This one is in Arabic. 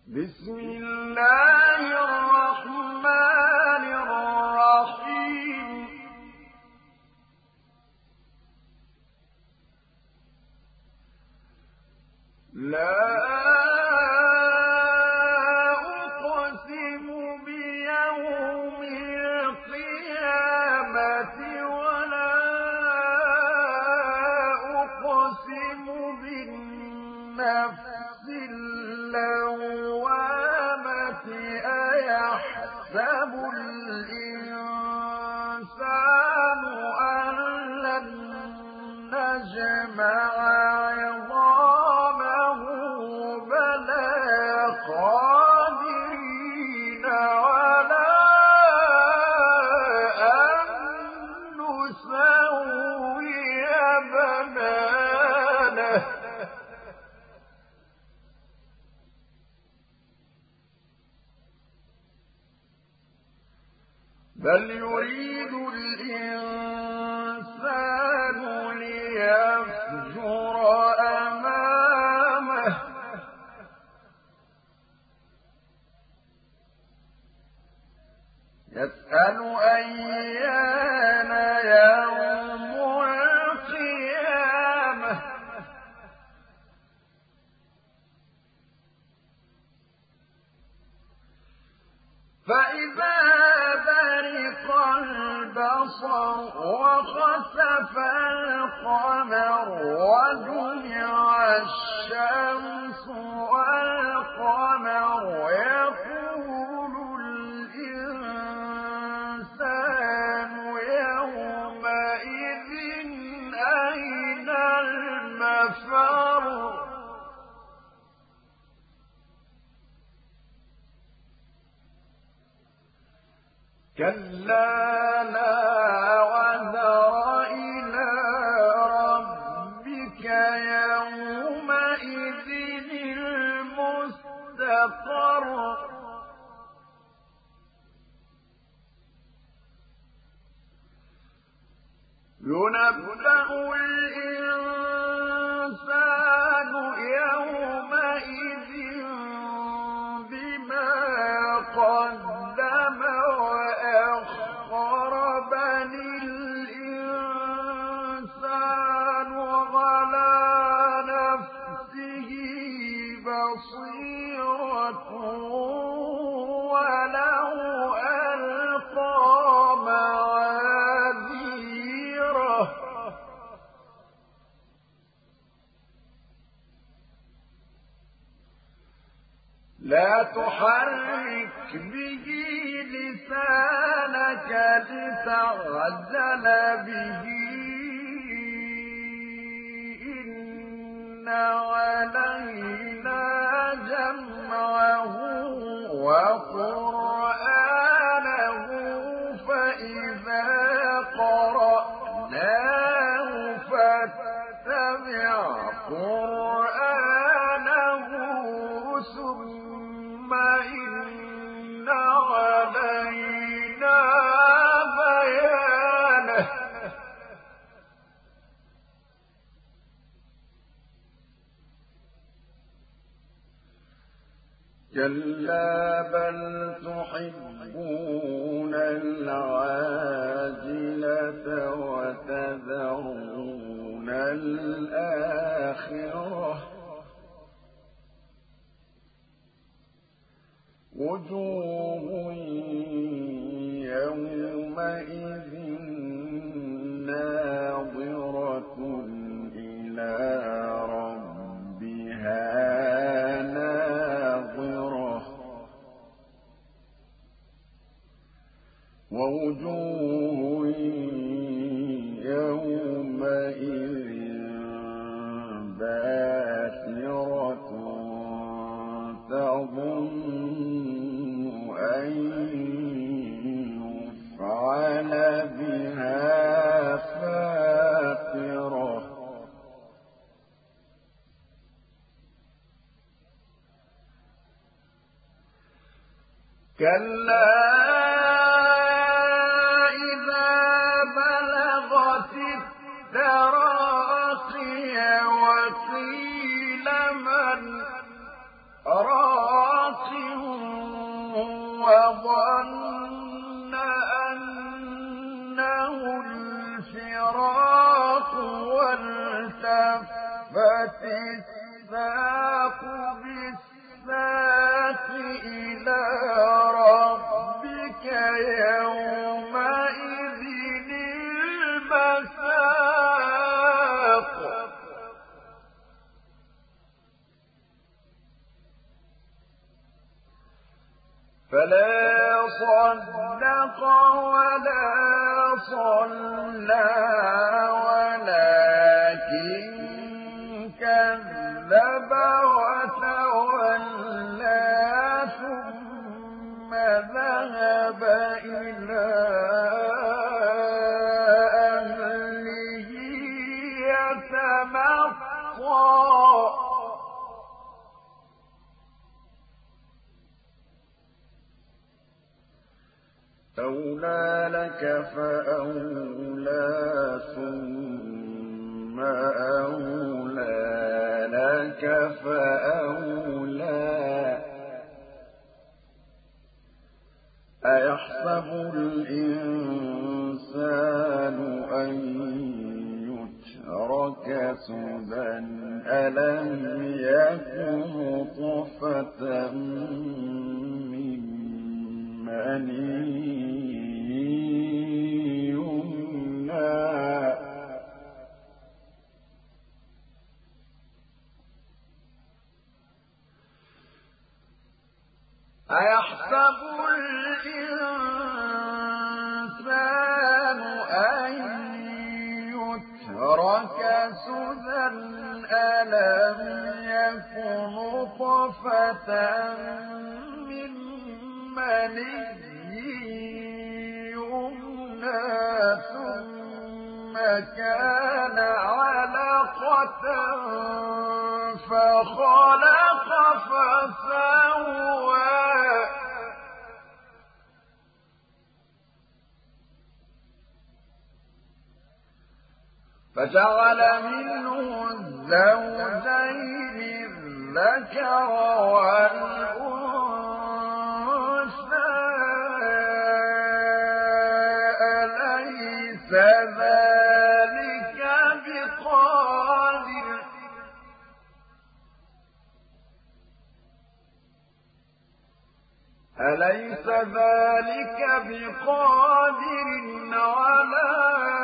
بسم الله الرحمن الرحيم لا أقسم بيوم القيامة ولا أقسم بالنفس اللوامة أيحسب الإنسان أن لن نجمع عظامه بلى قادرين على أن نسوي بنانه بل يريد الإنسان ليفجر أمامه يسأل أيان يوم القيامة فإذا برق البصر وخسف القمر وجمع الشمس والقمر يقول الإنسان يومئذ أين المفر كلا لا وزر إلى ربك يومئذ المستقر ينبأ الإنسان يومئذ بما قدم وأخر بل الإنسان على نفسه بصيرة ولو ألقى معاذيره لا تحرك به لسانك لتعجل به إن علينا جمعه وقرآنه فإذا قرأناه فاتبع قرآنه ثم إن علينا بيانه كلا بل تحبون العاجلة وتذرون الآخرة وجوه يومئذ ناظرة إلى ربها ناظرة ووجوه يومئذ باسرة تظن أن يفعل بها فاقرة كلا إذا بلغت التراقي وقيل من راق وظن أنه الفراق والتفت الساق بالساق إلى ربك يومئذ المساق فلا صدق ولا صلى ولكن كذب وتولى ثم ذهب إلى أهله يتمطى أولى لك فأولى ثم أولى لك فأولى أيحسب الإنسان أن يترك سدى ألم يكن نطفة من مني أيحسب الإنسان أن يترك سدى ألم يكن نطفة من مني يمنى ثم كان علقة فخلق فسوى فجعل منه الزوجين الذكر والأنثى أليس ذلك بقادر على